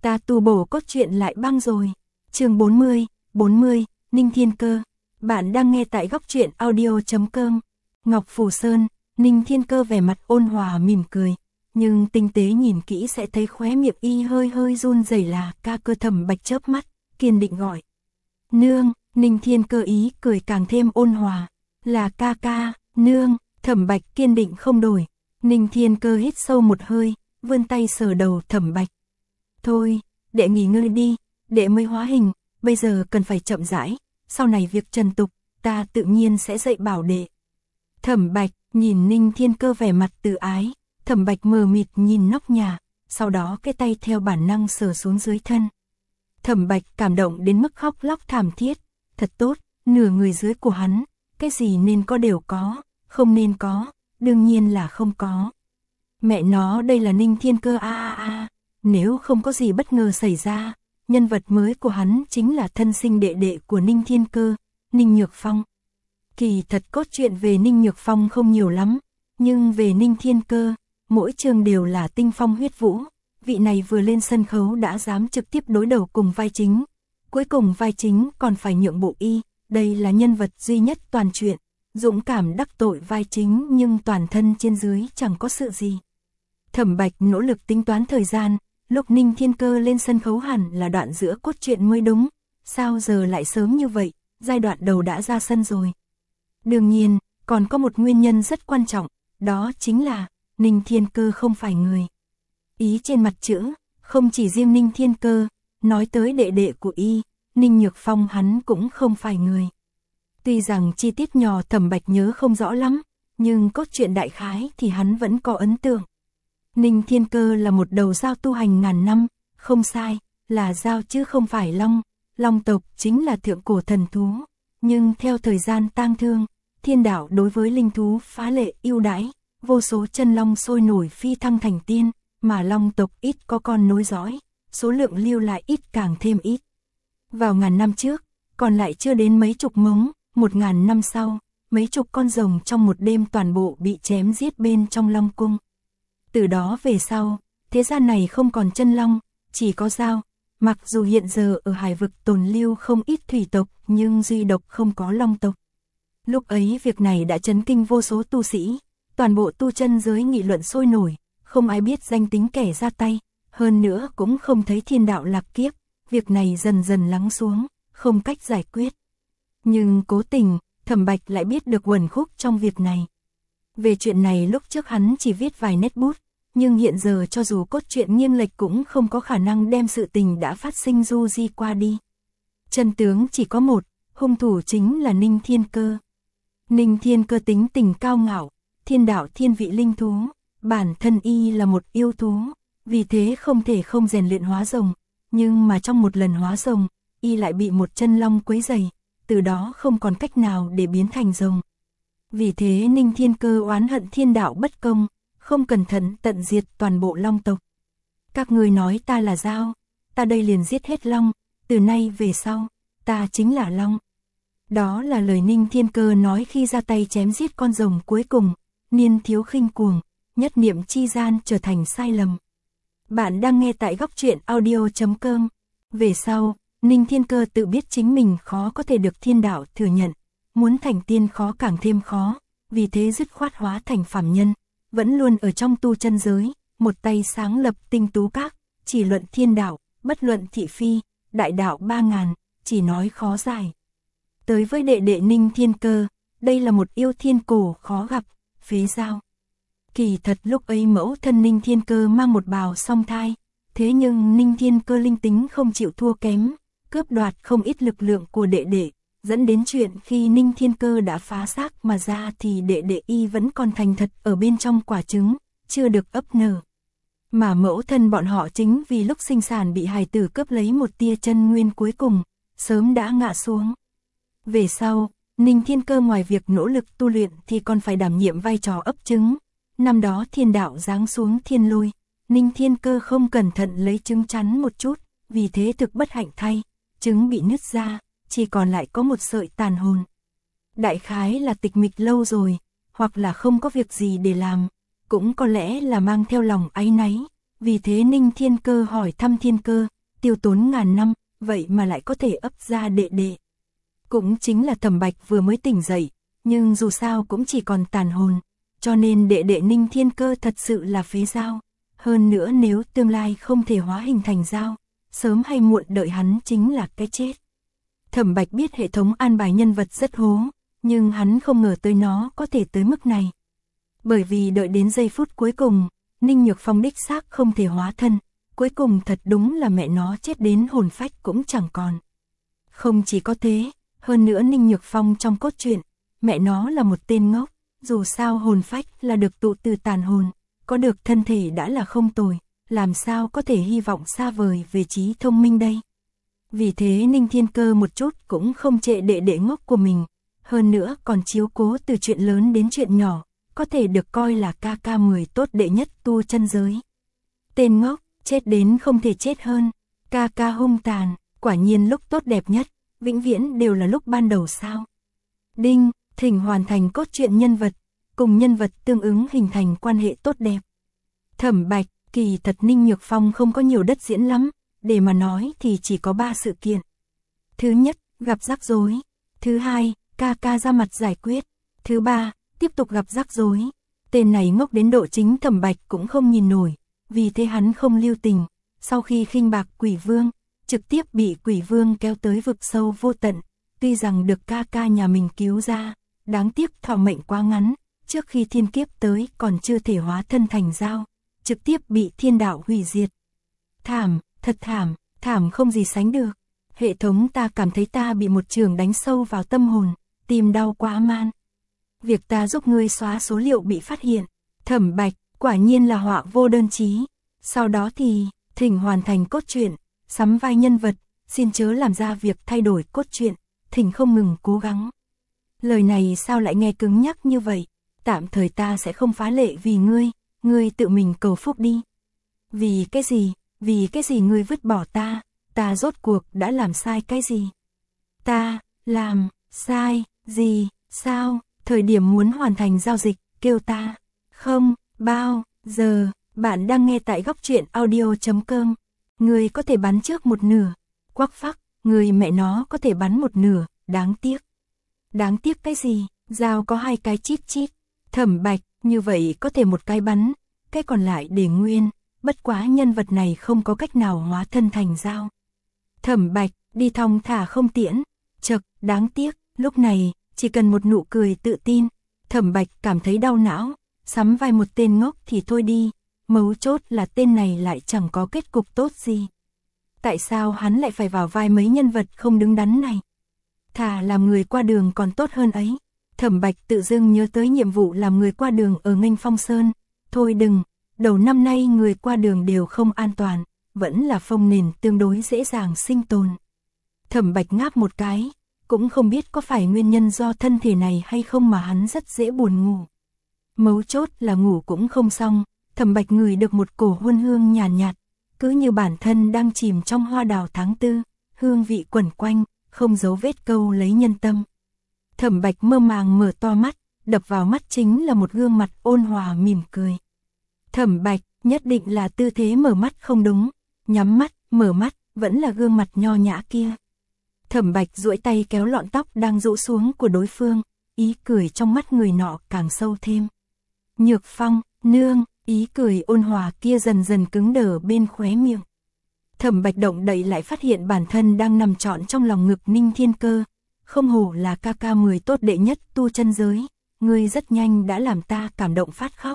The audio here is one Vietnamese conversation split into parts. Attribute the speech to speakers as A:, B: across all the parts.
A: ta tu bổ cốt truyện lại băng rồi. Chương 40, Ninh Thiên Cơ. Bạn đang nghe tại góc truyện audio.com. Ngọc Phù Sơn, Ninh Thiên Cơ vẻ mặt ôn hòa mỉm cười, nhưng tinh tế nhìn kỹ sẽ thấy khóe miệng y hơi hơi run rẩy. Là ca cơ. Thẩm Bạch chớp mắt, kiên định gọi. Nương. Ninh Thiên Cơ ý cười càng thêm ôn hòa. Là ca ca, nương. Thẩm Bạch kiên định không đổi. Ninh Thiên Cơ hít sâu một hơi, vươn tay sờ đầu Thẩm Bạch. Thôi, đệ nghỉ ngơi đi, đệ mới hóa hình, bây giờ cần phải chậm rãi, sau này việc trần tục, ta tự nhiên sẽ dạy bảo đệ. Thẩm Bạch nhìn Ninh Thiên Cơ vẻ mặt từ ái, Thẩm Bạch mờ mịt nhìn nóc nhà, sau đó cái tay theo bản năng sờ xuống dưới thân. Thẩm Bạch cảm động đến mức khóc lóc thảm thiết, thật tốt, nửa người dưới của hắn, cái gì nên có đều có, không nên có, đương nhiên là không có. Mẹ nó, đây là Ninh Thiên Cơ nếu không có gì bất ngờ xảy ra, nhân vật mới của hắn chính là thân sinh đệ đệ của Ninh Thiên Cơ, Ninh Nhược Phong. Kỳ thật cốt truyện về Ninh Nhược Phong không nhiều lắm, nhưng về Ninh Thiên Cơ, mỗi chương đều là tinh phong huyết vũ, vị này vừa lên sân khấu đã dám trực tiếp đối đầu cùng vai chính, cuối cùng vai chính còn phải nhượng bộ y, đây là nhân vật duy nhất toàn truyện, dũng cảm đắc tội vai chính nhưng toàn thân trên dưới chẳng có sự gì. Thẩm Bạch nỗ lực tính toán thời gian, lúc Ninh Thiên Cơ lên sân khấu hẳn là đoạn giữa cốt truyện mới đúng, sao giờ lại sớm như vậy, giai đoạn đầu đã ra sân rồi. Đương nhiên, còn có một nguyên nhân rất quan trọng, đó chính là Ninh Thiên Cơ không phải người. Ý trên mặt chữ, không chỉ riêng Ninh Thiên Cơ, nói tới đệ đệ của y, Ninh Nhược Phong hắn cũng không phải người. Tuy rằng chi tiết nhỏ Thẩm Bạch nhớ không rõ lắm, nhưng cốt truyện đại khái thì hắn vẫn có ấn tượng. Ninh Thiên Cơ là một đầu dao tu hành ngàn năm, không sai, là dao chứ không phải long, long tộc chính là thượng cổ thần thú, nhưng theo thời gian tang thương, thiên đạo đối với linh thú phá lệ ưu đãi, vô số chân long sôi nổi phi thăng thành tiên, mà long tộc ít có con nối dõi, số lượng lưu lại ít càng thêm ít. Vào ngàn năm trước, còn lại chưa đến mấy chục mống, 1000 năm sau, mấy chục con rồng trong một đêm toàn bộ bị chém giết bên trong long cung. Từ đó về sau, thế gian này không còn chân long, chỉ có dao. Mặc dù hiện giờ ở hải vực tồn lưu không ít thủy tộc, nhưng duy độc không có long tộc. Lúc ấy việc này đã chấn kinh vô số tu sĩ, toàn bộ tu chân giới nghị luận sôi nổi, không ai biết danh tính kẻ ra tay, hơn nữa cũng không thấy thiên đạo lạc kiếp, việc này dần dần lắng xuống, không cách giải quyết. Nhưng cố tình, Thẩm Bạch lại biết được uẩn khúc trong việc này. Về chuyện này lúc trước hắn chỉ viết vài nét bút, nhưng hiện giờ cho dù cốt truyện nghiêng lệch cũng không có khả năng đem sự tình đã phát sinh du di qua đi. Chân tướng chỉ có một, hung thủ chính là Ninh Thiên Cơ. Ninh Thiên Cơ tính tình cao ngạo, thiên đạo thiên vị linh thú, bản thân y là một yêu thú, vì thế không thể không rèn luyện hóa rồng, nhưng mà trong một lần hóa rồng, y lại bị một chân long quấy rầy, từ đó không còn cách nào để biến thành rồng. Vì thế Ninh Thiên Cơ oán hận thiên đạo bất công, không cẩn thận tận diệt toàn bộ long tộc. Các ngươi nói ta là dao, ta đây liền giết hết long, từ nay về sau, ta chính là long. Đó là lời Ninh Thiên Cơ nói khi ra tay chém giết con rồng cuối cùng, niên thiếu khinh cuồng, nhất niệm chi gian trở thành sai lầm. Bạn đang nghe tại góc truyện audio.com. Về sau, Ninh Thiên Cơ tự biết chính mình khó có thể được thiên đạo thừa nhận, muốn thành tiên khó càng thêm khó, vì thế dứt khoát hóa thành phàm nhân, vẫn luôn ở trong tu chân giới, một tay sáng lập Tinh Tú Các, chỉ luận thiên đạo, bất luận thị phi, đại đạo 3000, chỉ nói khó giải. Tới với đệ đệ Ninh Thiên Cơ, đây là một yêu thiên cổ khó gặp, phế dao. Kỳ thật lúc ấy mẫu thân Ninh Thiên Cơ mang một bào song thai, thế nhưng Ninh Thiên Cơ linh tính không chịu thua kém, cướp đoạt không ít lực lượng của đệ đệ, dẫn đến chuyện khi Ninh Thiên Cơ đã phá xác mà ra thì đệ đệ y vẫn còn thành thật ở bên trong quả trứng, chưa được ấp nở. Mà mẫu thân bọn họ chính vì lúc sinh sản bị hài tử cướp lấy một tia chân nguyên cuối cùng, sớm đã ngã xuống. Về sau, Ninh Thiên Cơ ngoài việc nỗ lực tu luyện thì còn phải đảm nhiệm vai trò ấp trứng. Năm đó thiên đạo giáng xuống thiên lôi, Ninh Thiên Cơ không cẩn thận lấy trứng chắn một chút, vì thế thực bất hạnh thay, trứng bị nứt ra, chỉ còn lại có một sợi tàn hồn. Đại khái là tịch mịch lâu rồi, hoặc là không có việc gì để làm, cũng có lẽ là mang theo lòng áy náy, Vì thế Ninh Thiên Cơ hỏi thăm Thiên Cơ, tiêu tốn ngàn năm, vậy mà lại có thể ấp ra đệ đệ. Cũng chính là Thẩm Bạch vừa mới tỉnh dậy, nhưng dù sao cũng chỉ còn tàn hồn, cho nên đệ đệ Ninh Thiên Cơ thật sự là phế dao. Hơn nữa nếu tương lai không thể hóa hình thành dao, sớm hay muộn đợi hắn chính là cái chết. Thẩm Bạch biết hệ thống an bài nhân vật rất hố, nhưng hắn không ngờ tới nó có thể tới mức này. Bởi vì đợi đến giây phút cuối cùng, Ninh Nhược Phong đích xác không thể hóa thân, cuối cùng thật đúng là mẹ nó chết đến hồn phách cũng chẳng còn. Không chỉ có thế, hơn nữa Ninh Nhược Phong trong cốt truyện, mẹ nó là một tên ngốc, dù sao hồn phách là được tụ từ tàn hồn, có được thân thể đã là không tồi, làm sao có thể hy vọng xa vời về trí thông minh đây. Vì thế Ninh Thiên Cơ một chút cũng không trệ đệ đệ ngốc của mình, hơn nữa còn chiếu cố từ chuyện lớn đến chuyện nhỏ, có thể được coi là ca ca 10 tốt đệ nhất tu chân giới. Tên ngốc, chết đến không thể chết hơn, ca ca hung tàn, quả nhiên lúc tốt đẹp nhất, vĩnh viễn đều là lúc ban đầu sao. Đinh, thỉnh hoàn thành cốt truyện nhân vật, cùng nhân vật tương ứng hình thành quan hệ tốt đẹp. Thẩm Bạch, kỳ thật Ninh Nhược Phong không có nhiều đất diễn lắm, để mà nói thì chỉ có 3 sự kiện. Thứ nhất, gặp rắc rối. Thứ hai, ca ca ra mặt giải quyết. Thứ ba, tiếp tục gặp rắc rối. Tên này ngốc đến độ chính Thẩm Bạch cũng không nhìn nổi, vì thế hắn không lưu tình. Sau khi khinh bạc Quỷ Vương, trực tiếp bị Quỷ Vương kéo tới vực sâu vô tận. Tuy rằng được ca ca nhà mình cứu ra, đáng tiếc thọ mệnh quá ngắn, trước khi thiên kiếp tới còn chưa thể hóa thân thành dao, trực tiếp bị thiên đạo hủy diệt. Thảm, thật thảm, thảm không gì sánh được. Hệ thống ta cảm thấy ta bị một trường đánh sâu vào tâm hồn, tim đau quá man. Việc ta giúp ngươi xóa số liệu bị phát hiện. Thẩm Bạch, quả nhiên là họa vô đơn chí. Sau đó thì, thỉnh hoàn thành cốt truyện, sắm vai nhân vật, xin chớ làm ra việc thay đổi cốt truyện, thỉnh không ngừng cố gắng. Lời này sao lại nghe cứng nhắc như vậy? Tạm thời ta sẽ không phá lệ vì ngươi tự mình cầu phúc đi. Vì cái gì ngươi vứt bỏ ta rốt cuộc đã làm sai cái gì? Ta, làm, sai, gì, sao, thời điểm muốn hoàn thành giao dịch, kêu ta, không, bao, giờ, bạn đang nghe tại góc truyện audio.com, ngươi có thể bắn trước một nửa, quắc phắc, người mẹ nó có thể bắn một nửa, đáng tiếc. Đáng tiếc cái gì, dao có 2 cái chít chít, Thẩm Bạch, như vậy có thể một cái bắn, cái còn lại để nguyên, bất quá nhân vật này không có cách nào hóa thân thành dao. Thẩm Bạch, đi thong thả không tiễn, chật, đáng tiếc, lúc này, chỉ cần một nụ cười tự tin, Thẩm Bạch cảm thấy đau não, sắm vai một tên ngốc thì thôi đi, mấu chốt là tên này lại chẳng có kết cục tốt gì. Tại sao hắn lại phải vào vai mấy nhân vật không đứng đắn này? Thà làm người qua đường còn tốt hơn ấy. Thẩm Bạch tự dưng nhớ tới nhiệm vụ làm người qua đường ở Nghênh Phong Sơn. Thôi đừng, đầu năm nay người qua đường đều không an toàn, vẫn là phong nền tương đối dễ dàng sinh tồn. Thẩm Bạch ngáp một cái, cũng không biết có phải nguyên nhân do thân thể này hay không mà hắn rất dễ buồn ngủ. Mấu chốt là ngủ cũng không xong, Thẩm Bạch ngửi được một cổ huân hương nhàn nhạt, cứ như bản thân đang chìm trong hoa đào tháng 4, hương vị quẩn quanh, không giấu vết câu lấy nhân tâm. Thẩm Bạch mơ màng mở to mắt, đập vào mắt chính là một gương mặt ôn hòa mỉm cười. Thẩm Bạch, nhất định là tư thế mở mắt không đúng, nhắm mắt, mở mắt, vẫn là gương mặt nho nhã kia. Thẩm Bạch duỗi tay kéo lọn tóc đang rũ xuống của đối phương, ý cười trong mắt người nọ càng sâu thêm. Nhược Phong, nương, ý cười ôn hòa kia dần dần cứng đờ bên khóe miệng. Thẩm Bạch động đậy lại phát hiện bản thân đang nằm trọn trong lòng ngực Ninh Thiên Cơ. Không hổ là ca ca 10 tốt đệ nhất tu chân giới, ngươi rất nhanh đã làm ta cảm động phát khóc.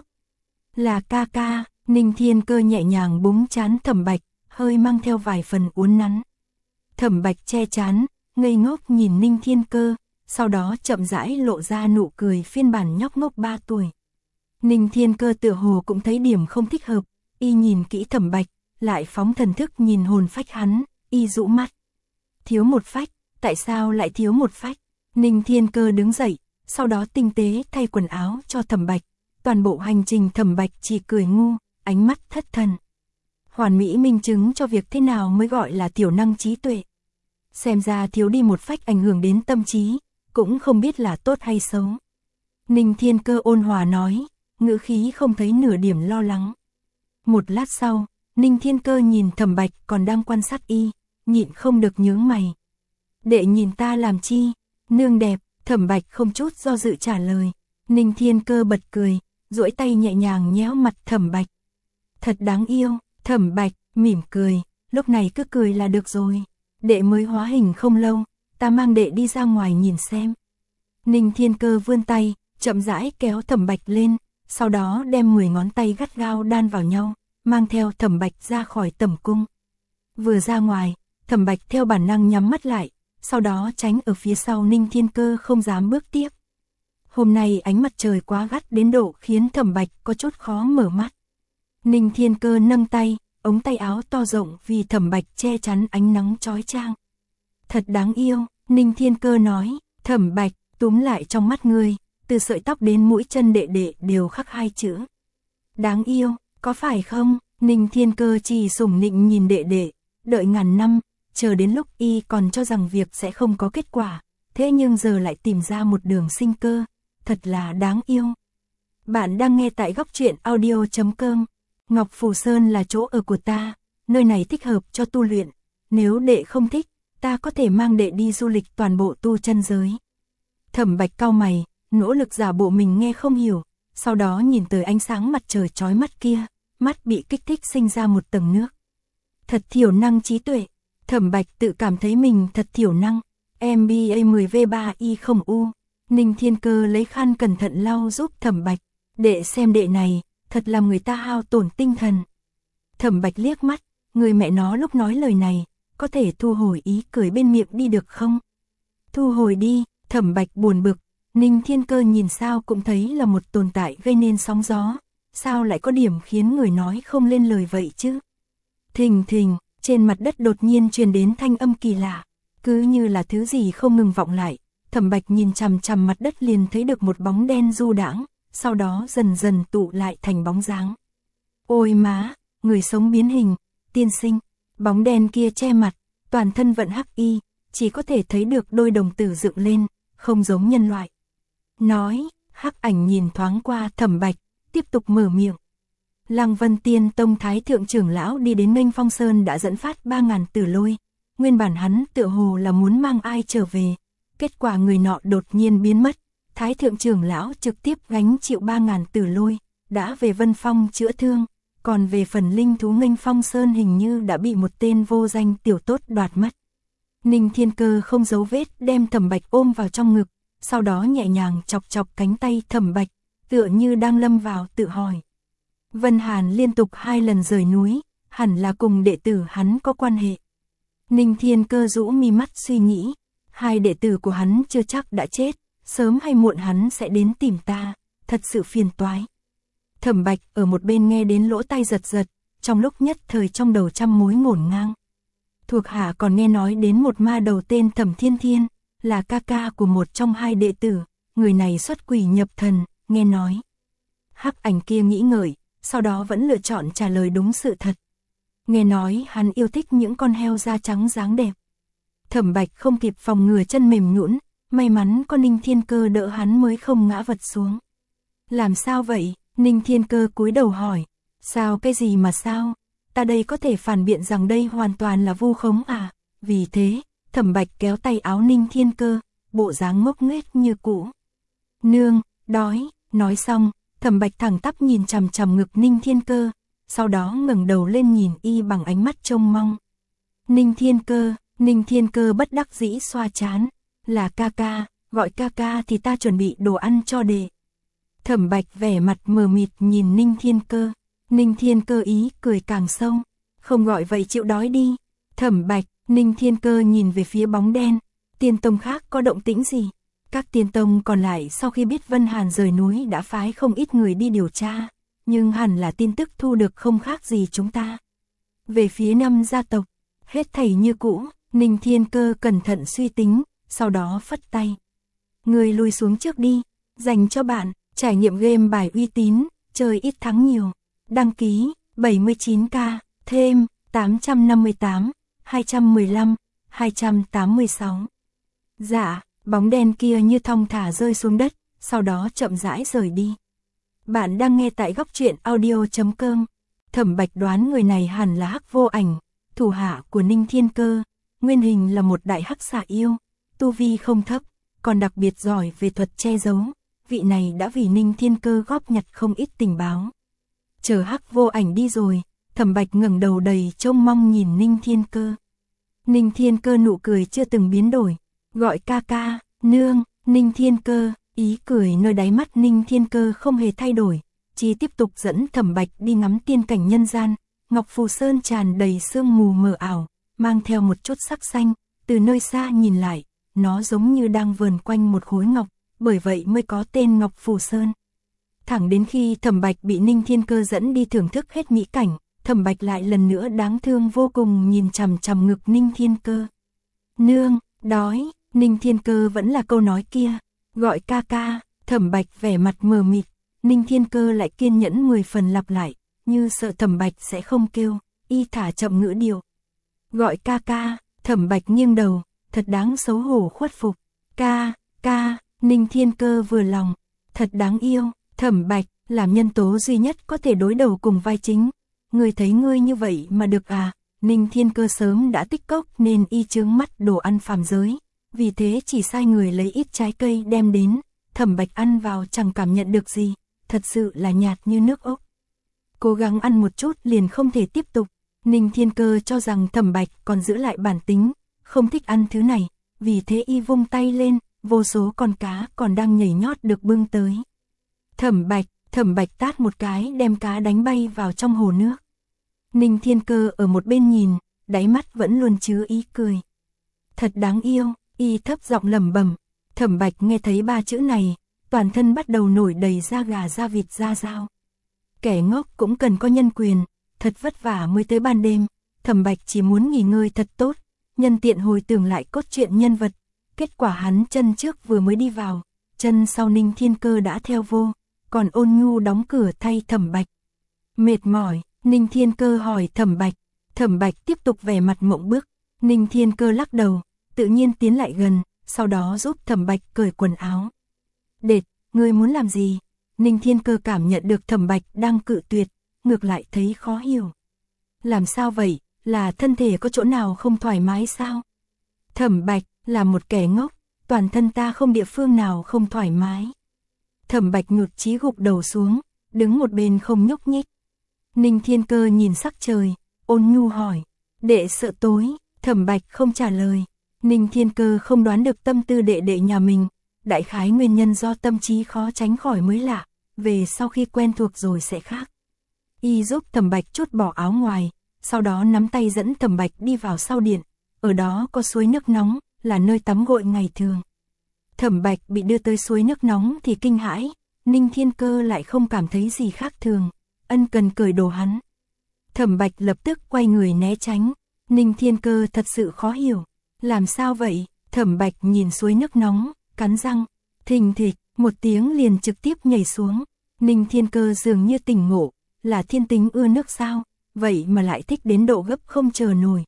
A: Là ca ca, Ninh Thiên Cơ nhẹ nhàng búng trán Thẩm Bạch, hơi mang theo vài phần uốn nắn. Thẩm Bạch che trán, ngây ngốc nhìn Ninh Thiên Cơ, sau đó chậm rãi lộ ra nụ cười phiên bản nhóc ngốc 3 tuổi. Ninh Thiên Cơ tựa hồ cũng thấy điểm không thích hợp, y nhìn kỹ Thẩm Bạch, lại phóng thần thức nhìn hồn phách hắn, y dụ mắt. Thiếu một phách, tại sao lại thiếu một phách? Ninh Thiên Cơ đứng dậy, sau đó tinh tế thay quần áo cho Thẩm Bạch. Toàn bộ hành trình Thẩm Bạch chỉ cười ngu, ánh mắt thất thần. Hoàn mỹ minh chứng cho việc thế nào mới gọi là thiểu năng trí tuệ. Xem ra thiếu đi một phách ảnh hưởng đến tâm trí, cũng không biết là tốt hay xấu. Ninh Thiên Cơ ôn hòa nói, ngữ khí không thấy nửa điểm lo lắng. Một lát sau, Ninh Thiên Cơ nhìn Thẩm Bạch còn đang quan sát y, nhịn không được nhướng mày. Đệ nhìn ta làm chi? Nương đẹp, Thẩm Bạch không chút do dự trả lời. Ninh Thiên Cơ bật cười, duỗi tay nhẹ nhàng nhéo mặt Thẩm Bạch. Thật đáng yêu, Thẩm Bạch mỉm cười, lúc này cứ cười là được rồi. Đệ mới hóa hình không lâu, ta mang đệ đi ra ngoài nhìn xem. Ninh Thiên Cơ vươn tay, chậm rãi kéo Thẩm Bạch lên, sau đó đem 10 ngón tay gắt gao đan vào nhau, mang theo Thẩm Bạch ra khỏi tẩm cung. Vừa ra ngoài, Thẩm Bạch theo bản năng nhắm mắt lại, sau đó tránh ở phía sau Ninh Thiên Cơ không dám bước tiếp. Hôm nay ánh mặt trời quá gắt đến độ khiến Thẩm Bạch có chút khó mở mắt. Ninh Thiên Cơ nâng tay, ống tay áo to rộng vì Thẩm Bạch che chắn ánh nắng chói chang. Thật đáng yêu, Ninh Thiên Cơ nói. Thẩm Bạch túm lại trong mắt ngươi, từ sợi tóc đến mũi chân đệ đệ đều khắc 2 chữ. Đáng yêu, có phải không? Ninh Thiên Cơ chỉ sủng nịnh nhìn đệ đệ, đợi ngàn năm, chờ đến lúc y còn cho rằng việc sẽ không có kết quả, thế nhưng giờ lại tìm ra một đường sinh cơ, thật là đáng yêu. Bạn đang nghe tại góc truyện audio.com. Ngọc Phù Sơn là chỗ ở của ta, nơi này thích hợp cho tu luyện, nếu đệ không thích, ta có thể mang đệ đi du lịch toàn bộ tu chân giới. Thẩm Bạch cau mày, nỗ lực giả bộ mình nghe không hiểu, sau đó nhìn tới ánh sáng mặt trời chói mắt kia, mắt bị kích thích sinh ra một tầng nước. Thật thiểu năng trí tuệ, Thẩm Bạch tự cảm thấy mình thật thiểu năng, MBA 10V3I0U. Ninh Thiên Cơ lấy khăn cẩn thận lau giúp Thẩm Bạch, đệ xem đệ này, thật làm người ta hao tổn tinh thần. Thẩm Bạch liếc mắt, người mẹ nó lúc nói lời này, có thể thu hồi ý cười bên miệng đi được không? Thu hồi đi, Thẩm Bạch buồn bực, Ninh Thiên Cơ nhìn sao cũng thấy là một tồn tại gây nên sóng gió, sao lại có điểm khiến người nói không lên lời vậy chứ? Thình thình, trên mặt đất đột nhiên truyền đến thanh âm kỳ lạ, cứ như là thứ gì không ngừng vọng lại. Thẩm Bạch nhìn chằm chằm mặt đất liền thấy được một bóng đen du đãng, sau đó dần dần tụ lại thành bóng dáng. Ôi má, người sống biến hình, tiên sinh, bóng đen kia che mặt, toàn thân vận hắc y, chỉ có thể thấy được đôi đồng tử dựng lên, không giống nhân loại. Nói, hắc ảnh nhìn thoáng qua Thẩm Bạch, tiếp tục mở miệng. Lăng Vân Tiên Tông Thái Thượng trưởng lão đi đến Nghênh Phong Sơn đã dẫn phát 3000 tử lôi, nguyên bản hắn tựa hồ là muốn mang ai trở về, kết quả người nọ đột nhiên biến mất, Thái Thượng trưởng lão trực tiếp gánh chịu 3000 tử lôi, đã về Vân Phong chữa thương, còn về phần linh thú Nghênh Phong Sơn hình như đã bị một tên vô danh tiểu tốt đoạt mất. Ninh Thiên Cơ không giấu vết đem Thẩm Bạch ôm vào trong ngực, sau đó nhẹ nhàng chọc chọc cánh tay Thẩm Bạch, tựa như đang lâm vào tự hỏi. Vân Hàn liên tục 2 lần rời núi, hẳn là cùng đệ tử hắn có quan hệ. Ninh Thiên Cơ rũ mi mắt suy nghĩ, 2 đệ tử của hắn chưa chắc đã chết, sớm hay muộn hắn sẽ đến tìm ta, thật sự phiền toái. Thẩm Bạch ở một bên nghe đến lỗ tai giật giật, trong lúc nhất thời trong đầu trăm mối ngổn ngang. Thuộc hạ còn nghe nói đến một ma đầu tên Thẩm Thiên Thiên, là ca ca của một trong 2 đệ tử, người này xuất quỷ nhập thần, nghe nói. Hắc ảnh kia nghĩ ngợi, sau đó vẫn lựa chọn trả lời đúng sự thật. Nghe nói hắn yêu thích những con heo da trắng dáng đẹp. Thẩm Bạch không kịp phòng ngừa chân mềm nhũn, may mắn có Ninh Thiên Cơ đỡ hắn mới không ngã vật xuống. Làm sao vậy? Ninh Thiên Cơ cúi đầu hỏi. Sao cái gì mà sao? Ta đây có thể phản biện rằng đây hoàn toàn là vu khống à? Vì thế, Thẩm Bạch kéo tay áo Ninh Thiên Cơ, bộ dáng ngốc nghếch như cũ. Nương, đói, nói xong, Thẩm Bạch thẳng tắp nhìn chằm chằm ngực Ninh Thiên Cơ, sau đó ngẩng đầu lên nhìn y bằng ánh mắt trông mong. Ninh Thiên Cơ bất đắc dĩ xoa trán, là ca ca, gọi ca ca thì ta chuẩn bị đồ ăn cho đệ. Thẩm Bạch vẻ mặt mờ mịt nhìn Ninh Thiên Cơ ý cười càng sâu, không gọi vậy chịu đói đi. Thẩm Bạch, Ninh Thiên Cơ nhìn về phía bóng đen, tiên tông khác có động tĩnh gì? Các tiên tông còn lại sau khi biết Vân Hàn rời núi đã phái không ít người đi điều tra, nhưng hẳn là tin tức thu được không khác gì chúng ta. Về phía 5 gia tộc, hết thảy như cũ, Ninh Thiên Cơ cẩn thận suy tính, sau đó phất tay. Người lui xuống trước đi, dành cho bạn, trải nghiệm game bài uy tín, chơi ít thắng nhiều. Đăng ký, 79k, thêm, 858, 215, 286. Dạ, bóng đen kia như thong thả rơi xuống đất, sau đó chậm rãi rời đi. Bạn đang nghe tại góc truyện audio.com. Thẩm Bạch đoán người này hẳn là Hắc Vô Ảnh, thủ hạ của Ninh Thiên Cơ, nguyên hình là một đại hắc xà yêu, tu vi không thấp, còn đặc biệt giỏi về thuật che giấu, vị này đã vì Ninh Thiên Cơ góp nhặt không ít tình báo. Chờ Hắc Vô Ảnh đi rồi, Thẩm Bạch ngẩng đầu đầy trông mong nhìn Ninh Thiên Cơ. Ninh Thiên Cơ nụ cười chưa từng biến đổi, gọi ca ca, nương, Ninh Thiên Cơ, ý cười nơi đáy mắt Ninh Thiên Cơ không hề thay đổi, chỉ tiếp tục dẫn Thẩm Bạch đi ngắm tiên cảnh nhân gian. Ngọc Phù Sơn tràn đầy sương mù mờ ảo, mang theo một chút sắc xanh, từ nơi xa nhìn lại, nó giống như đang vờn quanh một khối ngọc, bởi vậy mới có tên Ngọc Phù Sơn. Thẳng đến khi Thẩm Bạch bị Ninh Thiên Cơ dẫn đi thưởng thức hết mỹ cảnh, Thẩm Bạch lại lần nữa đáng thương vô cùng nhìn chằm chằm ngực Ninh Thiên Cơ. Nương, đói, Ninh Thiên Cơ vẫn là câu nói kia, gọi ca ca, Thẩm Bạch vẻ mặt mờ mịt, Ninh Thiên Cơ lại kiên nhẫn 10 phần lặp lại, như sợ Thẩm Bạch sẽ không kêu, y thả chậm ngữ điệu. Gọi ca ca, Thẩm Bạch nghiêng đầu, thật đáng xấu hổ khuất phục. Ca, ca, Ninh Thiên Cơ vừa lòng, thật đáng yêu, Thẩm Bạch, làm nhân tố duy nhất có thể đối đầu cùng vai chính. Ngươi thấy ngươi như vậy mà được à? Ninh Thiên Cơ sớm đã tích cốc nên y chướng mắt đồ ăn phàm giới, vì thế chỉ sai người lấy ít trái cây đem đến, Thẩm Bạch ăn vào chẳng cảm nhận được gì, thật sự là nhạt như nước ốc. Cố gắng ăn một chút liền không thể tiếp tục. Ninh Thiên Cơ cho rằng Thẩm Bạch còn giữ lại bản tính, không thích ăn thứ này, vì thế y vung tay lên, vô số con cá còn đang nhảy nhót được bưng tới. Thẩm Bạch tát một cái đem cá đánh bay vào trong hồ nước. Ninh Thiên Cơ ở một bên nhìn, đáy mắt vẫn luôn chứa ý cười. Thật đáng yêu, y thấp giọng lẩm bẩm. Thẩm Bạch nghe thấy ba chữ này, toàn thân bắt đầu nổi đầy da gà da vịt da dao. Kẻ ngốc cũng cần có nhân quyền, thật vất vả mới tới ban đêm, Thẩm Bạch chỉ muốn nghỉ ngơi thật tốt, nhân tiện hồi tưởng lại cốt truyện nhân vật, kết quả hắn chân trước vừa mới đi vào, chân sau Ninh Thiên Cơ đã theo vô, còn Ôn Nhu đóng cửa thay Thẩm Bạch. Mệt mỏi, Ninh Thiên Cơ hỏi Thẩm Bạch tiếp tục vẻ mặt mộng bức, Ninh Thiên Cơ lắc đầu, tự nhiên tiến lại gần, sau đó giúp Thẩm Bạch cởi quần áo. Đệt, ngươi muốn làm gì? Ninh Thiên Cơ cảm nhận được Thẩm Bạch đang cự tuyệt, ngược lại thấy khó hiểu. Làm sao vậy, là thân thể có chỗ nào không thoải mái sao? Thẩm Bạch là một kẻ ngốc, toàn thân ta không địa phương nào không thoải mái. Thẩm Bạch nhụt chí gục đầu xuống, đứng một bên không nhúc nhích. Ninh Thiên Cơ nhìn sắc trời, Ôn Nhu hỏi, đệ sợ tối, Thẩm Bạch không trả lời. Ninh Thiên Cơ không đoán được tâm tư đệ đệ nhà mình, đại khái nguyên nhân do tâm trí khó tránh khỏi mới lạ, về sau khi quen thuộc rồi sẽ khác. Y giúp Thẩm Bạch trút bỏ áo ngoài, sau đó nắm tay dẫn Thẩm Bạch đi vào sau điện, ở đó có suối nước nóng, là nơi tắm gội ngày thường. Thẩm Bạch bị đưa tới suối nước nóng thì kinh hãi, Ninh Thiên Cơ lại không cảm thấy gì khác thường, ân cần cởi đồ hắn. Thẩm Bạch lập tức quay người né tránh, Ninh Thiên Cơ thật sự khó hiểu, làm sao vậy? Thẩm Bạch nhìn suối nước nóng, cắn răng, thình thịch, một tiếng liền trực tiếp nhảy xuống. Ninh Thiên Cơ dường như tỉnh ngộ, là thiên tính ưa nước sao, vậy mà lại thích đến độ gấp không chờ nổi.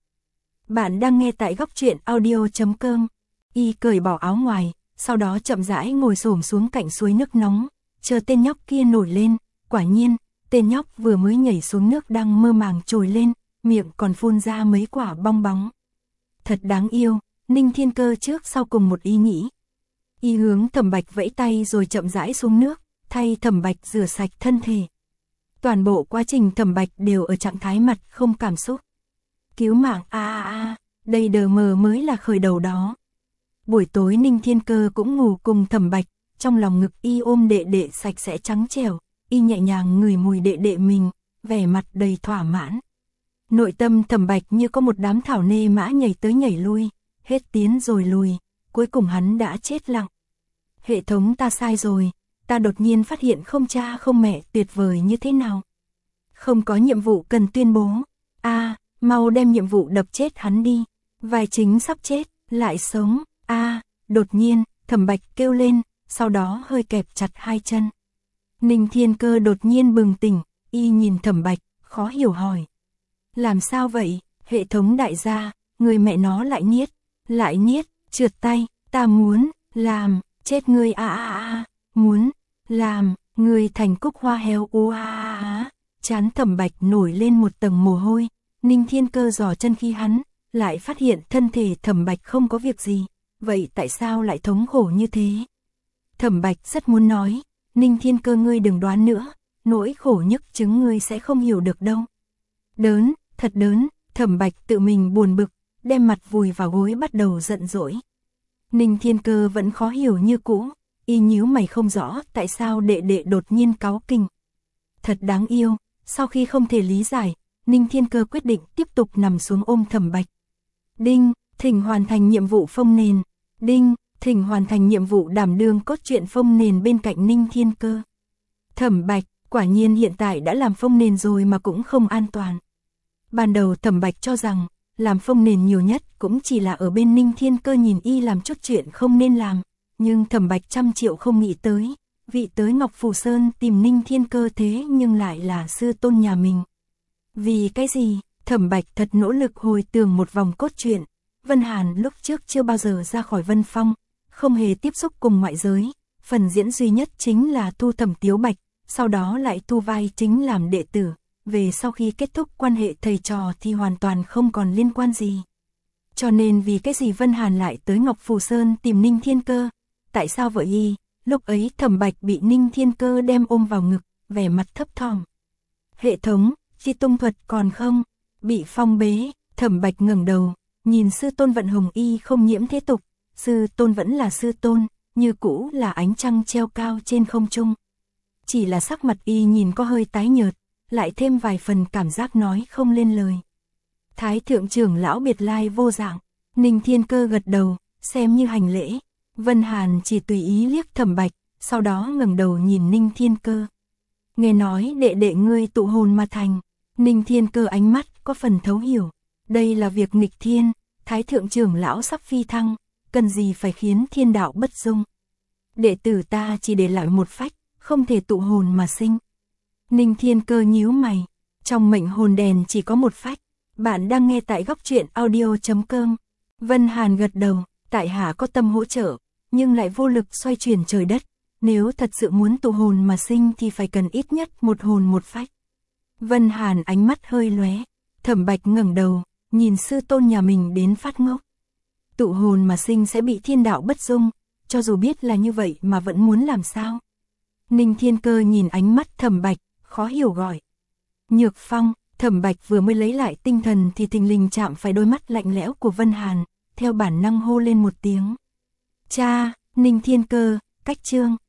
A: Bạn đang nghe tại góc truyện audio.com. Y cởi bỏ áo ngoài, sau đó chậm rãi ngồi xổm xuống cạnh suối nước nóng, chờ tên nhóc kia nổi lên. Quả nhiên, tên nhóc vừa mới nhảy xuống nước đang mơ màng trồi lên, miệng còn phun ra mấy quả bong bóng. Thật đáng yêu, Ninh Thiên Cơ trước sau cùng một ý nghĩ. Y hướng Thẩm Bạch vẫy tay rồi chậm rãi xuống nước, thay Thẩm Bạch rửa sạch thân thể. Toàn bộ quá trình Thẩm Bạch đều ở trạng thái mặt không cảm xúc. Cứu mạng đây đờ mờ mới là khởi đầu đó. Buổi tối Ninh Thiên Cơ cũng ngủ cùng Thẩm Bạch, trong lòng ngực y ôm đệ đệ sạch sẽ trắng trẻo, y nhẹ nhàng ngửi mùi đệ đệ mình, vẻ mặt đầy thỏa mãn. Nội tâm Thẩm Bạch như có một đám thảo nê mã nhảy tới nhảy lui, hết tiến rồi lùi, cuối cùng hắn đã chết lặng. Hệ thống ta sai rồi, ta đột nhiên phát hiện không cha không mẹ tuyệt vời như thế nào. Không có nhiệm vụ cần tuyên bố. Mau đem nhiệm vụ đập chết hắn đi. Vai chính sắp chết, lại sống. Đột nhiên, Thẩm Bạch kêu lên, sau đó hơi kẹp chặt hai chân. Ninh Thiên Cơ đột nhiên bừng tỉnh, y nhìn Thẩm Bạch, khó hiểu hỏi. Làm sao vậy, hệ thống đại gia, người mẹ nó lại niết, trượt tay, ta muốn, làm, chết ngươi muốn, làm, ngươi thành cúc hoa heo trán Thẩm Bạch nổi lên một tầng mồ hôi, Ninh Thiên Cơ dò chân khi hắn, lại phát hiện thân thể Thẩm Bạch không có việc gì, vậy tại sao lại thống khổ như thế? Thẩm Bạch rất muốn nói, Ninh Thiên Cơ ngươi đừng đoán nữa, nỗi khổ nhức chứng ngươi sẽ không hiểu được đâu. Đớn, thật đớn, Thẩm Bạch tự mình buồn bực, đem mặt vùi vào gối bắt đầu giận dỗi. Ninh Thiên Cơ vẫn khó hiểu như cũ, y nhíu mày không rõ tại sao đệ đệ đột nhiên cáu kỉnh. Thật đáng yêu, sau khi không thể lý giải, Ninh Thiên Cơ quyết định tiếp tục nằm xuống ôm Thẩm Bạch. Đinh, thỉnh hoàn thành nhiệm vụ phông nền. Đinh, thỉnh hoàn thành nhiệm vụ đảm đương cốt truyện phông nền bên cạnh Ninh Thiên Cơ. Thẩm Bạch, quả nhiên hiện tại đã làm phông nền rồi mà cũng không an toàn. Ban đầu Thẩm Bạch cho rằng, làm phông nền nhiều nhất cũng chỉ là ở bên Ninh Thiên Cơ nhìn y làm chút chuyện không nên làm, nhưng Thẩm Bạch trăm triệu không nghĩ tới, vị tới Ngọc Phù Sơn tìm Ninh Thiên Cơ thế nhưng lại là sư tôn nhà mình. Vì cái gì? Thẩm Bạch thật nỗ lực hồi tưởng một vòng cốt truyện. Vân Hàn lúc trước chưa bao giờ ra khỏi Vân Phong, không hề tiếp xúc cùng ngoại giới, phần diễn duy nhất chính là thu Thẩm Tiếu Bạch, sau đó lại thu vai chính làm đệ tử, về sau khi kết thúc quan hệ thầy trò thì hoàn toàn không còn liên quan gì. Cho nên vì cái gì Vân Hàn lại tới Ngọc Phù Sơn tìm Ninh Thiên Cơ? Tại sao vậy y? Lúc ấy Thẩm Bạch bị Ninh Thiên Cơ đem ôm vào ngực, vẻ mặt thấp thỏm. Hệ thống, chi tung thuật còn không? Bị phong bế, Thẩm Bạch ngẩng đầu, nhìn sư tôn Vận Hồng y không nhiễm thế tục, sư tôn vẫn là sư tôn, như cũ là ánh trăng treo cao trên không trung. Chỉ là sắc mặt y nhìn có hơi tái nhợt, lại thêm vài phần cảm giác nói không lên lời. Thái thượng trưởng lão biệt lai vô dạng, Ninh Thiên Cơ gật đầu, xem như hành lễ. Vân Hàn chỉ tùy ý liếc Thẩm Bạch, sau đó ngẩng đầu nhìn Ninh Thiên Cơ. Nghe nói đệ đệ ngươi tụ hồn mà thành. Ninh Thiên Cơ ánh mắt có phần thấu hiểu. Đây là việc nghịch thiên, Thái thượng trưởng lão sắp phi thăng, cần gì phải khiến thiên đạo bất dung. Đệ tử ta chỉ để lại một phách, không thể tụ hồn mà sinh. Ninh Thiên Cơ nhíu mày, trong mệnh hồn đèn chỉ có một phách. Bạn đang nghe tại góc truyện audio.com. Vân Hàn gật đầu, tại hạ có tâm hỗ trợ, nhưng lại vô lực xoay chuyển trời đất. Nếu thật sự muốn tụ hồn mà sinh thì phải cần ít nhất một hồn một phách. Vân Hàn ánh mắt hơi lóe, Thẩm Bạch ngẩng đầu, nhìn sư tôn nhà mình đến phát ngốc. Tụ hồn mà sinh sẽ bị thiên đạo bất dung, cho dù biết là như vậy mà vẫn muốn làm sao? Ninh Thiên Cơ nhìn ánh mắt Thẩm Bạch, khó hiểu gọi. Nhược Phong, Thẩm Bạch vừa mới lấy lại tinh thần thì thình lình chạm phải đôi mắt lạnh lẽo của Vân Hàn, theo bản năng hô lên một tiếng. Cha, Ninh Thiên Cơ, cách chương.